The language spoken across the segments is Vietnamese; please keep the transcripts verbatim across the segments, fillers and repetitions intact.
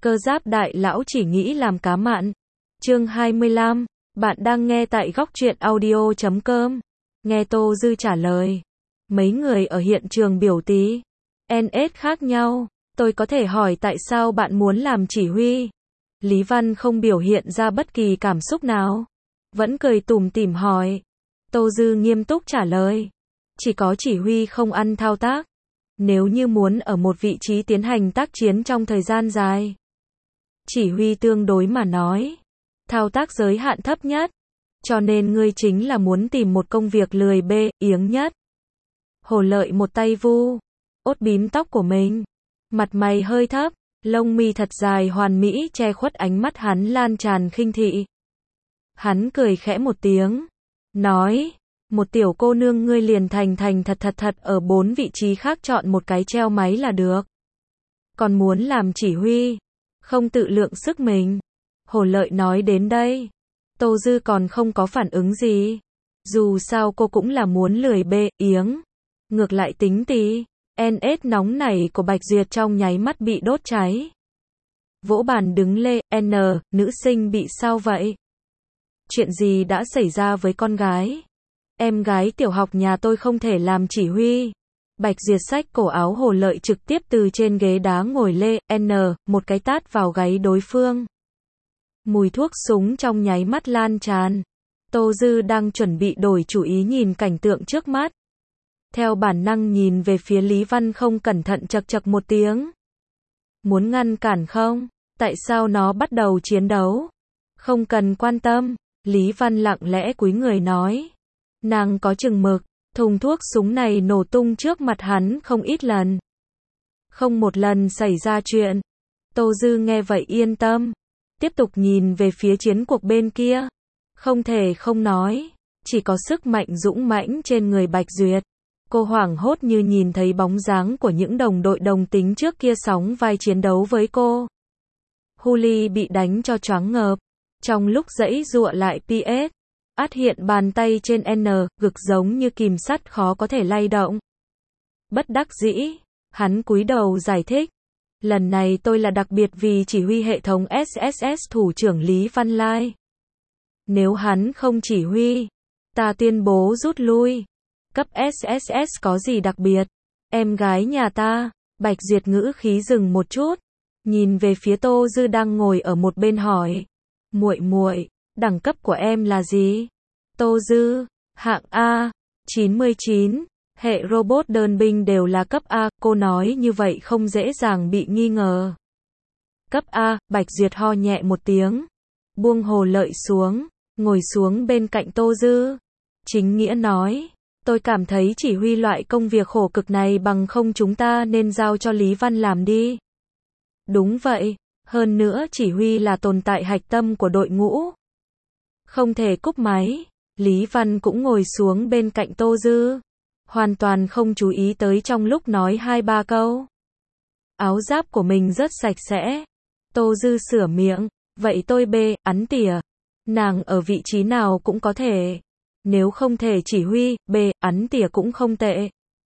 Cơ giáp đại lão chỉ nghĩ làm cá mặn. Chương hai mươi lăm, bạn đang nghe tại góc truyện audio chấm com. Nghe Tô Dư trả lời. Mấy người ở hiện trường biểu tí. en ét khác nhau. Tôi có thể hỏi tại sao bạn muốn làm chỉ huy? Lý Văn không biểu hiện ra bất kỳ cảm xúc nào. Vẫn cười tủm tỉm hỏi. Tô Dư nghiêm túc trả lời. Chỉ có chỉ huy không ăn thao tác. Nếu như muốn ở một vị trí tiến hành tác chiến trong thời gian dài, chỉ huy tương đối mà nói, thao tác giới hạn thấp nhất. Cho nên ngươi chính là muốn tìm một công việc lười bê, iếng nhất. Hồ Lợi một tay vu, ốt bím tóc của mình. Mặt mày hơi thấp, lông mi thật dài hoàn mỹ che khuất ánh mắt hắn lan tràn khinh thị. Hắn cười khẽ một tiếng, nói, một tiểu cô nương ngươi liền thành thành thật thật thật ở bốn vị trí khác chọn một cái treo máy là được. Còn muốn làm chỉ huy, không tự lượng sức mình. Hồ Lợi nói đến đây, Tô Dư còn không có phản ứng gì. Dù sao cô cũng là muốn lười bê, iếng. Ngược lại tính tí, en ét nóng này của Bạch Duyệt trong nháy mắt bị đốt cháy. Vỗ bàn đứng lê, N, nữ sinh bị sao vậy? Chuyện gì đã xảy ra với con gái? Em gái tiểu học nhà tôi không thể làm chỉ huy. Bạch Duyệt xách cổ áo Hồ Lợi trực tiếp từ trên ghế đá ngồi lê, N, một cái tát vào gáy đối phương. Mùi thuốc súng trong nháy mắt lan tràn. Tô Dư đang chuẩn bị đổi chủ ý nhìn cảnh tượng trước mắt. Theo bản năng nhìn về phía Lý Văn không cẩn thận chật chật một tiếng. Muốn ngăn cản không? Tại sao nó bắt đầu chiến đấu? Không cần quan tâm. Lý Văn lặng lẽ cúi người nói. Nàng có chừng mực, thùng thuốc súng này nổ tung trước mặt hắn không ít lần. Không một lần xảy ra chuyện. Tô Dư nghe vậy yên tâm. Tiếp tục nhìn về phía chiến cuộc bên kia. Không thể không nói, chỉ có sức mạnh dũng mãnh trên người Bạch Duyệt. Cô hoảng hốt như nhìn thấy bóng dáng của những đồng đội đồng tính trước kia sóng vai chiến đấu với cô. Huli bị đánh cho choáng ngợp. Trong lúc giãy giụa lại pê ét, át hiện bàn tay trên N, gực giống như kìm sắt khó có thể lay động. Bất đắc dĩ, hắn cúi đầu giải thích. Lần này tôi là đặc biệt vì chỉ huy hệ thống ét ét ét thủ trưởng Lý Văn Lai. Nếu hắn không chỉ huy, ta tuyên bố rút lui. Cấp ét ét ét có gì đặc biệt? Em gái nhà ta. Bạch Duyệt ngữ khí dừng một chút, nhìn về phía Tô Dư đang ngồi ở một bên hỏi. Muội muội, đẳng cấp của em là gì? Tô Dư, hạng A, chín mươi chín, hệ robot đơn binh đều là cấp A, cô nói như vậy không dễ dàng bị nghi ngờ. Cấp A, Bạch Duyệt ho nhẹ một tiếng, buông Hồ Lợi xuống, ngồi xuống bên cạnh Tô Dư. Chính nghĩa nói, tôi cảm thấy chỉ huy loại công việc khổ cực này bằng không chúng ta nên giao cho Lý Văn làm đi. Đúng vậy, hơn nữa chỉ huy là tồn tại hạch tâm của đội ngũ. Không thể cúp máy, Lý Văn cũng ngồi xuống bên cạnh Tô Dư. Hoàn toàn không chú ý tới trong lúc nói hai ba câu. Áo giáp của mình rất sạch sẽ. Tô Dư sửa miệng, vậy tôi bê, ắn tỉa. Nàng ở vị trí nào cũng có thể. Nếu không thể chỉ huy, bê, ắn tỉa cũng không tệ.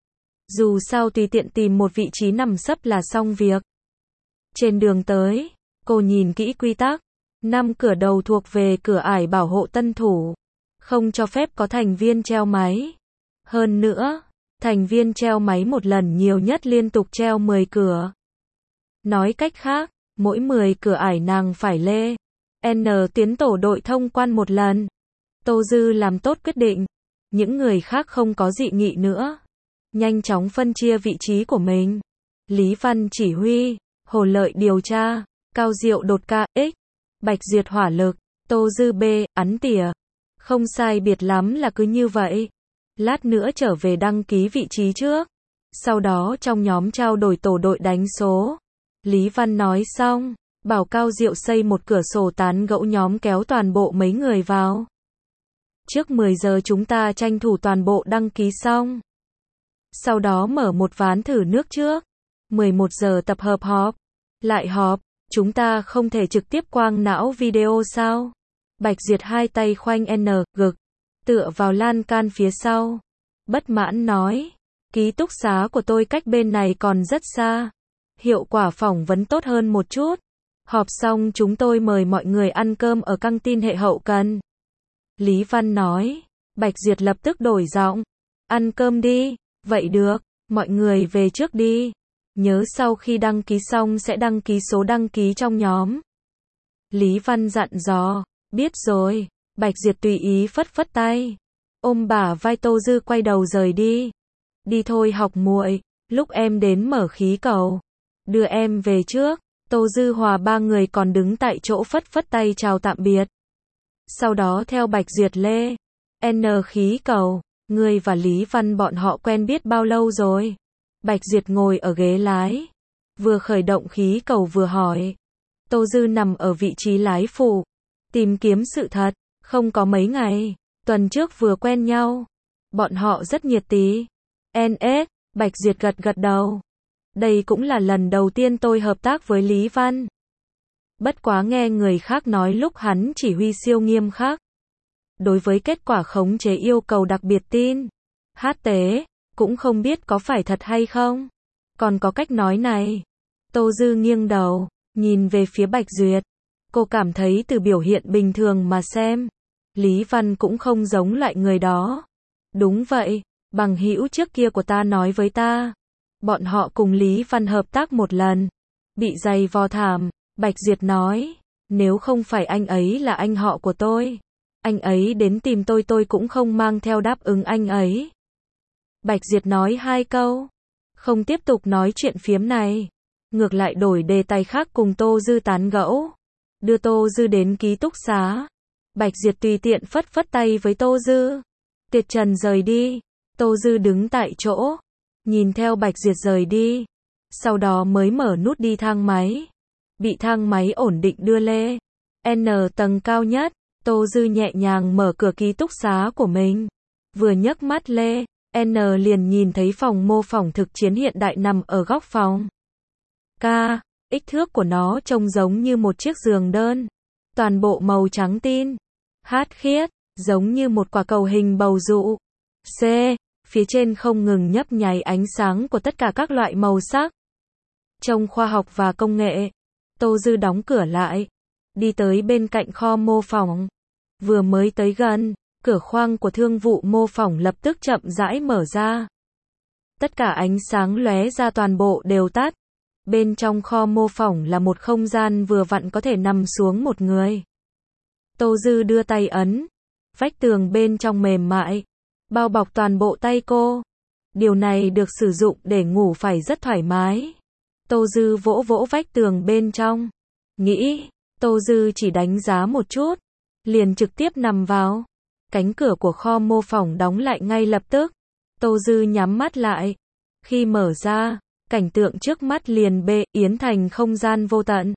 Dù sao tùy tiện tìm một vị trí nằm sấp là xong việc. Trên đường tới, cô nhìn kỹ quy tắc. Năm cửa đầu thuộc về cửa ải bảo hộ tân thủ. Không cho phép có thành viên treo máy. Hơn nữa, thành viên treo máy một lần nhiều nhất liên tục treo mười cửa. Nói cách khác, mỗi mười cửa ải nàng phải lê. N tiến tổ đội thông quan một lần. Tô Dư làm tốt quyết định. Những người khác không có dị nghị nữa. Nhanh chóng phân chia vị trí của mình. Lý Văn chỉ huy, Hồ Lợi điều tra, Cao Diệu đột ca, X, Bạch Duyệt hỏa lực, Tô Dư B, ắn tỉa. Không sai biệt lắm là cứ như vậy. Lát nữa trở về đăng ký vị trí trước. Sau đó trong nhóm trao đổi tổ đội đánh số. Lý Văn nói xong, bảo Cao Diệu xây một cửa sổ tán gẫu nhóm kéo toàn bộ mấy người vào. Trước mười giờ chúng ta tranh thủ toàn bộ đăng ký xong. Sau đó mở một ván thử nước trước. mười một giờ tập hợp họp. Lại họp, chúng ta không thể trực tiếp quang não video sao? Bạch Duyệt hai tay khoanh N, gực, tựa vào lan can phía sau. Bất mãn nói, ký túc xá của tôi cách bên này còn rất xa. Hiệu quả phỏng vấn tốt hơn một chút. Họp xong chúng tôi mời mọi người ăn cơm ở căng tin hệ hậu cần. Lý Văn nói. Bạch Duyệt lập tức đổi giọng. Ăn cơm đi. Vậy được, mọi người về trước đi. Nhớ sau khi đăng ký xong sẽ đăng ký số đăng ký trong nhóm. Lý Văn dặn dò. Biết rồi. Bạch Duyệt tùy ý phất phất tay. Ôm bả vai Tô Dư quay đầu rời đi. Đi thôi học muội, lúc em đến mở khí cầu. Đưa em về trước. Tô Dư Hòa ba người còn đứng tại chỗ phất phất tay chào tạm biệt. Sau đó theo Bạch Duyệt lê. N khí cầu, ngươi và Lý Văn bọn họ quen biết bao lâu rồi? Bạch Duyệt ngồi ở ghế lái. Vừa khởi động khí cầu vừa hỏi. Tô Dư nằm ở vị trí lái phụ. Tìm kiếm sự thật, không có mấy ngày. Tuần trước vừa quen nhau. Bọn họ rất nhiệt tí. en ét, Bạch Duyệt gật gật đầu. Đây cũng là lần đầu tiên tôi hợp tác với Lý Văn. Bất quá nghe người khác nói lúc hắn chỉ huy siêu nghiêm khắc. Đối với kết quả khống chế yêu cầu đặc biệt tin. Hát tế, cũng không biết có phải thật hay không. Còn có cách nói này. Tô Dư nghiêng đầu, nhìn về phía Bạch Duyệt. Cô cảm thấy từ biểu hiện bình thường mà xem. Lý Văn cũng không giống loại người đó. Đúng vậy, bằng hữu trước kia của ta nói với ta. Bọn họ cùng Lý Văn hợp tác một lần. Bị giày vò thảm, Bạch Duyệt nói. Nếu không phải anh ấy là anh họ của tôi. Anh ấy đến tìm tôi tôi cũng không mang theo đáp ứng anh ấy. Bạch Duyệt nói hai câu. Không tiếp tục nói chuyện phiếm này. Ngược lại đổi đề tài khác cùng Tô Dư tán gẫu. Đưa Tô Dư đến ký túc xá. Bạch Duyệt tùy tiện phất phất tay với Tô Dư. Tiệt Trần rời đi. Tô Dư đứng tại chỗ. Nhìn theo Bạch Duyệt rời đi. Sau đó mới mở nút đi thang máy. Bị thang máy ổn định đưa lê. N tầng cao nhất. Tô Dư nhẹ nhàng mở cửa ký túc xá của mình. Vừa nhấc mắt lê. N liền nhìn thấy phòng mô phỏng thực chiến hiện đại nằm ở góc phòng. K. Kích thước của nó trông giống như một chiếc giường đơn. Toàn bộ màu trắng tin. H. Khiết. Giống như một quả cầu hình bầu dụ. C. Phía trên không ngừng nhấp nháy ánh sáng của tất cả các loại màu sắc. Trong khoa học và công nghệ. Tô Dư đóng cửa lại. Đi tới bên cạnh kho mô phỏng. Vừa mới tới gần, cửa khoang của thương vụ mô phỏng lập tức chậm rãi mở ra. Tất cả ánh sáng lóe ra toàn bộ đều tắt. Bên trong kho mô phỏng là một không gian vừa vặn có thể nằm xuống một người. Tô Dư đưa tay ấn. Vách tường bên trong mềm mại. Bao bọc toàn bộ tay cô. Điều này được sử dụng để ngủ phải rất thoải mái. Tô Dư vỗ vỗ vách tường bên trong. Nghĩ, Tô Dư chỉ đánh giá một chút. Liền trực tiếp nằm vào. Cánh cửa của kho mô phỏng đóng lại ngay lập tức. Tô Dư nhắm mắt lại. Khi mở ra, cảnh tượng trước mắt liền bê yến thành không gian vô tận.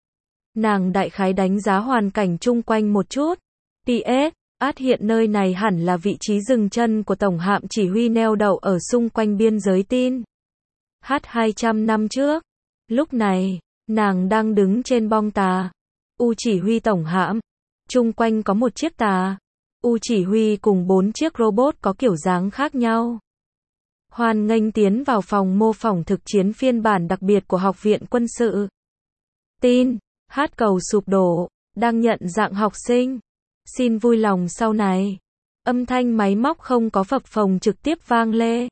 Nàng đại khái đánh giá hoàn cảnh chung quanh một chút. pê ét, át hiện nơi này hẳn là vị trí dừng chân của tổng hạm chỉ huy neo đậu ở xung quanh biên giới tin. H hai trăm năm trước. Lúc này, nàng đang đứng trên bong tà. U chỉ huy tổng hạm. Chung quanh có một chiếc tà. U chỉ huy cùng bốn chiếc robot có kiểu dáng khác nhau. Hoan nghênh tiến vào phòng mô phỏng thực chiến phiên bản đặc biệt của Học viện Quân sự. Tin, hát cầu sụp đổ, đang nhận dạng học sinh. Xin vui lòng sau này. Âm thanh máy móc không có phập phồng trực tiếp vang lê.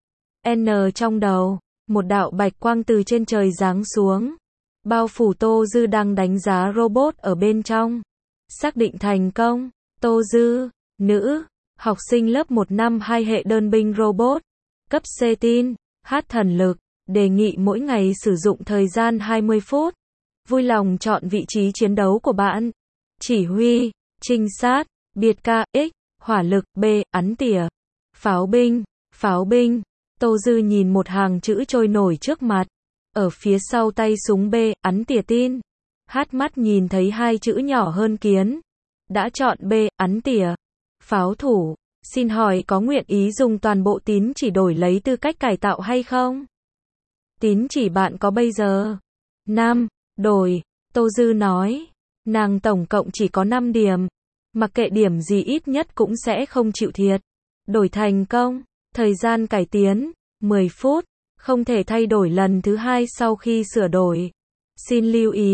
N trong đầu, một đạo bạch quang từ trên trời giáng xuống. Bao phủ Tô Dư đang đánh giá robot ở bên trong. Xác định thành công. Tô Dư, nữ, học sinh lớp một năm hai hệ đơn binh robot. Cấp C tin, hát thần lực, đề nghị mỗi ngày sử dụng thời gian hai mươi phút. Vui lòng chọn vị trí chiến đấu của bạn. Chỉ huy, trinh sát, biệt ca, X, hỏa lực, B, ắn tỉa. Pháo binh, pháo binh. Tô Dư nhìn một hàng chữ trôi nổi trước mặt. Ở phía sau tay súng B, ắn tỉa tin. Hát mắt nhìn thấy hai chữ nhỏ hơn kiến. Đã chọn B, ắn tỉa. Pháo thủ. Xin hỏi có nguyện ý dùng toàn bộ tín chỉ đổi lấy tư cách cải tạo hay không? Tín chỉ bạn có bây giờ? năm. Đổi. Tô Dư nói. Nàng tổng cộng chỉ có năm điểm. Mặc kệ điểm gì ít nhất cũng sẽ không chịu thiệt. Đổi thành công. Thời gian cải tiến. mười phút. Không thể thay đổi lần thứ hai sau khi sửa đổi. Xin lưu ý.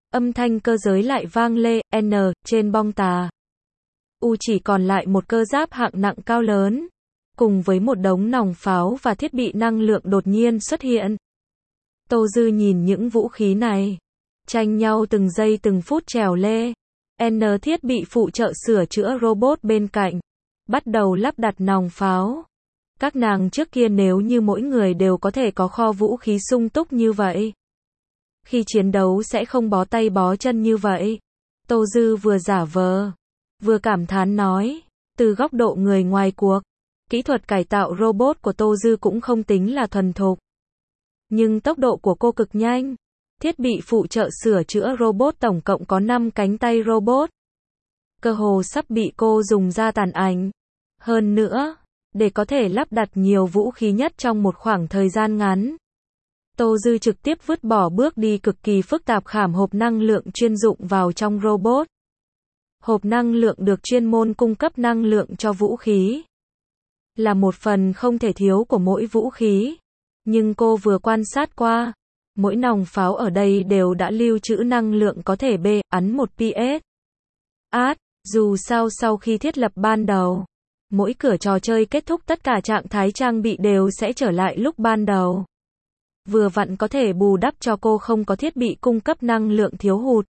Âm thanh cơ giới lại vang lê, N, trên bong tà. U chỉ còn lại một cơ giáp hạng nặng cao lớn, cùng với một đống nòng pháo và thiết bị năng lượng đột nhiên xuất hiện. Tô Dư nhìn những vũ khí này, tranh nhau từng giây từng phút trèo lê. N thiết bị phụ trợ sửa chữa robot bên cạnh, bắt đầu lắp đặt nòng pháo. Các nàng trước kia nếu như mỗi người đều có thể có kho vũ khí sung túc như vậy, khi chiến đấu sẽ không bó tay bó chân như vậy. Tô Dư vừa giả vờ, vừa cảm thán nói, từ góc độ người ngoài cuộc, kỹ thuật cải tạo robot của Tô Dư cũng không tính là thuần thục. Nhưng tốc độ của cô cực nhanh. Thiết bị phụ trợ sửa chữa robot tổng cộng có năm cánh tay robot. Cơ hồ sắp bị cô dùng ra tàn ảnh. Hơn nữa, để có thể lắp đặt nhiều vũ khí nhất trong một khoảng thời gian ngắn, Tô Dư trực tiếp vứt bỏ bước đi cực kỳ phức tạp khảm hộp năng lượng chuyên dụng vào trong robot. Hộp năng lượng được chuyên môn cung cấp năng lượng cho vũ khí, là một phần không thể thiếu của mỗi vũ khí. Nhưng cô vừa quan sát qua, mỗi nòng pháo ở đây đều đã lưu trữ năng lượng có thể bê ắn một pê ét. Át, dù sao sau khi thiết lập ban đầu, mỗi cửa trò chơi kết thúc tất cả trạng thái trang bị đều sẽ trở lại lúc ban đầu. Vừa vặn có thể bù đắp cho cô không có thiết bị cung cấp năng lượng thiếu hụt.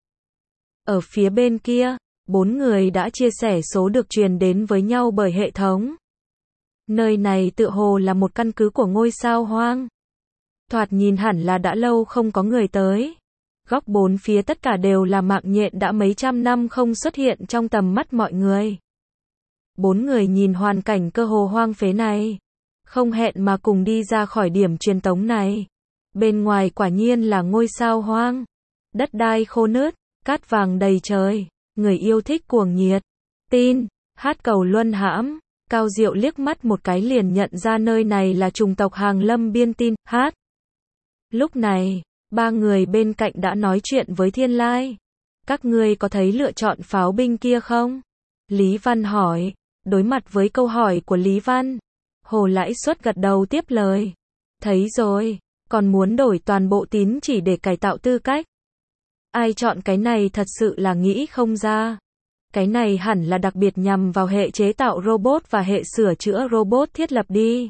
Ở phía bên kia, bốn người đã chia sẻ số được truyền đến với nhau bởi hệ thống. Nơi này tựa hồ là một căn cứ của ngôi sao hoang. Thoạt nhìn hẳn là đã lâu không có người tới. Góc bốn phía tất cả đều là mạng nhện đã mấy trăm năm không xuất hiện trong tầm mắt mọi người. Bốn người nhìn hoàn cảnh cơ hồ hoang phế này, không hẹn mà cùng đi ra khỏi điểm truyền tống này. Bên ngoài quả nhiên là ngôi sao hoang. Đất đai khô nứt, cát vàng đầy trời, người yêu thích cuồng nhiệt. Tin, hát cầu luân hãm. Cao Diệu liếc mắt một cái liền nhận ra nơi này là chủng tộc Hàng Lâm Biên Tin, hát. Lúc này, ba người bên cạnh đã nói chuyện với Thiên Lai. Các ngươi có thấy lựa chọn pháo binh kia không? Lý Văn hỏi. Đối mặt với câu hỏi của Lý Văn, Hồ Lãi Suất gật đầu tiếp lời. Thấy rồi, còn muốn đổi toàn bộ tín chỉ để cải tạo tư cách. Ai chọn cái này thật sự là nghĩ không ra. Cái này hẳn là đặc biệt nhằm vào hệ chế tạo robot và hệ sửa chữa robot thiết lập đi.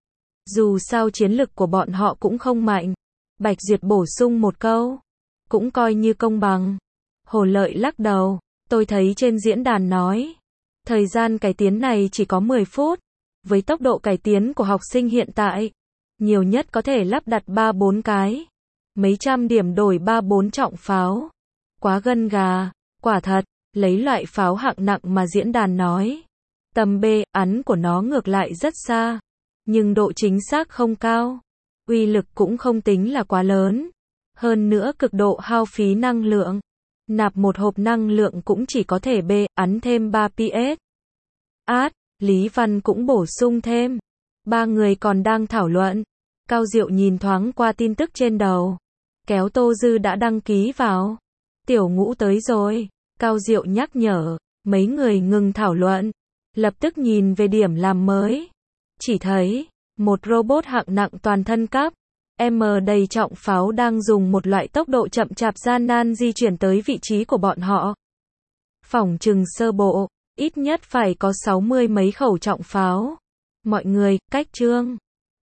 Dù sao chiến lực của bọn họ cũng không mạnh. Bạch Duyệt bổ sung một câu. Cũng coi như công bằng. Hồ Lợi lắc đầu. Tôi thấy trên diễn đàn nói. Thời gian cải tiến này chỉ có mười phút. Với tốc độ cải tiến của học sinh hiện tại, nhiều nhất có thể lắp đặt ba bốn cái. Mấy trăm điểm đổi ba bốn trọng pháo. Quá gân gà. Quả thật. Lấy loại pháo hạng nặng mà diễn đàn nói, tầm bê ắn của nó ngược lại rất xa, nhưng độ chính xác không cao, uy lực cũng không tính là quá lớn, hơn nữa cực độ hao phí năng lượng, nạp một hộp năng lượng cũng chỉ có thể bê ắn thêm ba pê ét. Át, Lý Văn cũng bổ sung thêm. Ba người còn đang thảo luận, Cao Diệu nhìn thoáng qua tin tức trên đầu, kéo Tô Dư đã đăng ký vào. Tiểu Ngũ tới rồi. Cao Diệu nhắc nhở, mấy người ngừng thảo luận, lập tức nhìn về điểm làm mới. Chỉ thấy, một robot hạng nặng toàn thân cấp, M đầy trọng pháo đang dùng một loại tốc độ chậm chạp gian nan di chuyển tới vị trí của bọn họ. Phỏng chừng sơ bộ, ít nhất phải có sáu mươi mấy khẩu trọng pháo. Mọi người, cách chương.